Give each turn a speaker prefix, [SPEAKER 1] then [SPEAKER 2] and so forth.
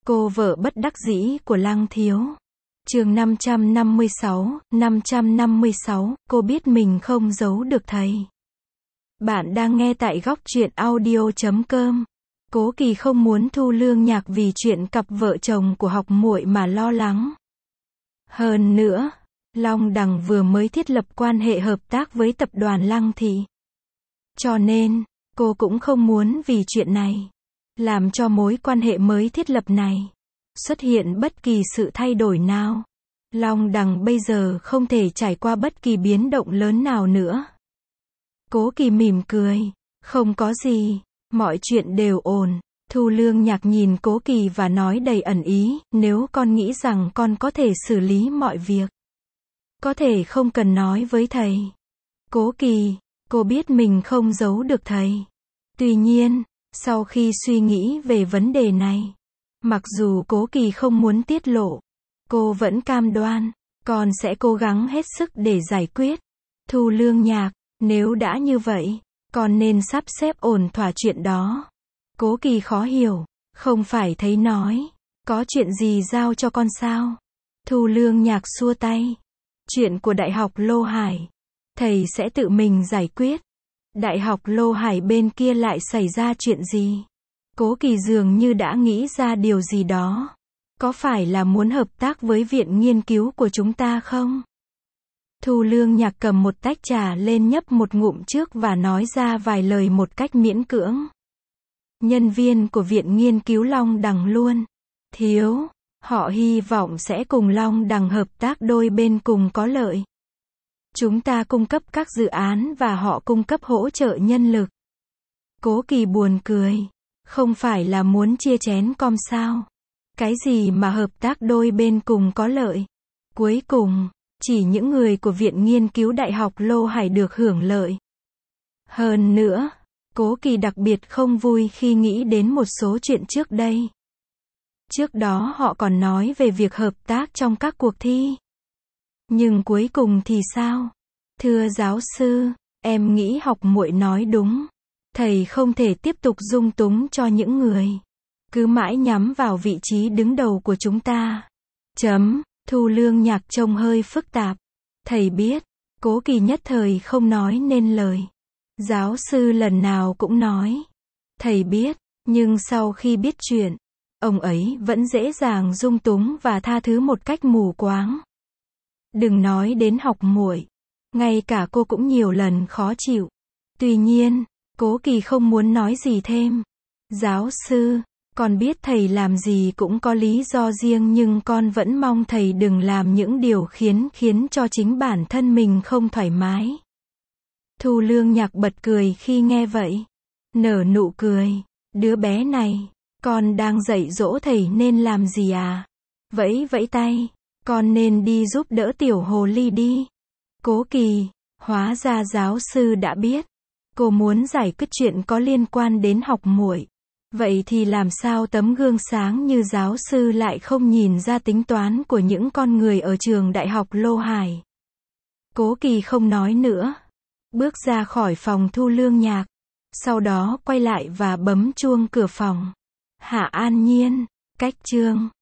[SPEAKER 1] Cô vợ bất đắc dĩ của Lăng Thiếu. Chương 556, cô biết mình không giấu được thầy. Bạn đang nghe tại góc truyện audio.com. Cố Kỳ không muốn Thu Lương Nhạc vì chuyện cặp vợ chồng của học muội mà lo lắng. Hơn nữa, Long Đằng vừa mới thiết lập quan hệ hợp tác với tập đoàn Lăng Thị. Cho nên, cô cũng không muốn vì chuyện này, làm cho mối quan hệ mới thiết lập này xuất hiện bất kỳ sự thay đổi nào. Long Đằng bây giờ không thể trải qua bất kỳ biến động lớn nào nữa. Cố Kỳ mỉm cười, không có gì, mọi chuyện đều ổn. Thu Lương Nhạc nhìn Cố Kỳ và nói đầy ẩn ý, nếu con nghĩ rằng con có thể xử lý mọi việc, có thể không cần nói với thầy. Cố Kỳ, cô biết mình không giấu được thầy. Tuy nhiên, sau khi suy nghĩ về vấn đề này, mặc dù Cố Kỳ không muốn tiết lộ, cô vẫn cam đoan, con sẽ cố gắng hết sức để giải quyết. Thu Lương Nhạc, nếu đã như vậy, con nên sắp xếp ổn thỏa chuyện đó. Cố Kỳ khó hiểu, không phải thấy nói, có chuyện gì giao cho con sao? Thu Lương Nhạc xua tay. Chuyện của Đại học Lô Hải, thầy sẽ tự mình giải quyết. Đại học Lô Hải bên kia lại xảy ra chuyện gì? Cố Kỳ dường như đã nghĩ ra điều gì đó. Có phải là muốn hợp tác với viện nghiên cứu của chúng ta không? Thu Lương Nhạc cầm một tách trà lên nhấp một ngụm trước và nói ra vài lời một cách miễn cưỡng. Nhân viên của viện nghiên cứu Long Đằng luôn. Thiếu. Họ hy vọng sẽ cùng Long Đằng hợp tác, đôi bên cùng có lợi. Chúng ta cung cấp các dự án và họ cung cấp hỗ trợ nhân lực. Cố Kỳ buồn cười. Không phải là muốn chia chén com sao? Cái gì mà hợp tác đôi bên cùng có lợi? Cuối cùng, chỉ những người của viện nghiên cứu Đại học Lô Hải được hưởng lợi. Hơn nữa, Cố Kỳ đặc biệt không vui khi nghĩ đến một số chuyện trước đây. Trước đó họ còn nói về việc hợp tác trong các cuộc thi. Nhưng cuối cùng thì sao? Thưa giáo sư, em nghĩ học muội nói đúng. Thầy không thể tiếp tục dung túng cho những người cứ mãi nhắm vào vị trí đứng đầu của chúng ta. Thu Lương Nhạc trông hơi phức tạp. Thầy biết. Cố Kỳ nhất thời không nói nên lời. Giáo sư lần nào cũng nói. Thầy biết, nhưng sau khi biết chuyện, ông ấy vẫn dễ dàng dung túng và tha thứ một cách mù quáng. Đừng nói đến học muội, ngay cả cô cũng nhiều lần khó chịu. Tuy nhiên, Cố Kỳ không muốn nói gì thêm. Giáo sư, con biết thầy làm gì cũng có lý do riêng, nhưng con vẫn mong thầy đừng làm những điều khiến cho chính bản thân mình không thoải mái. Thu Lương Nhạc bật cười khi nghe vậy. Nở nụ cười. Đứa bé này, con đang dạy dỗ thầy nên làm gì à? Vẫy vẫy tay. Con nên đi giúp đỡ tiểu hồ ly đi. Cố Kỳ, hóa ra giáo sư đã biết. Cô muốn giải quyết chuyện có liên quan đến học muội. Vậy thì làm sao tấm gương sáng như giáo sư lại không nhìn ra tính toán của những con người ở trường Đại học Lô Hải? Cố Kỳ không nói nữa. Bước ra khỏi phòng Thu Lương Nhạc. Sau đó quay lại và bấm chuông cửa phòng. Hạ An Nhiên, cách chương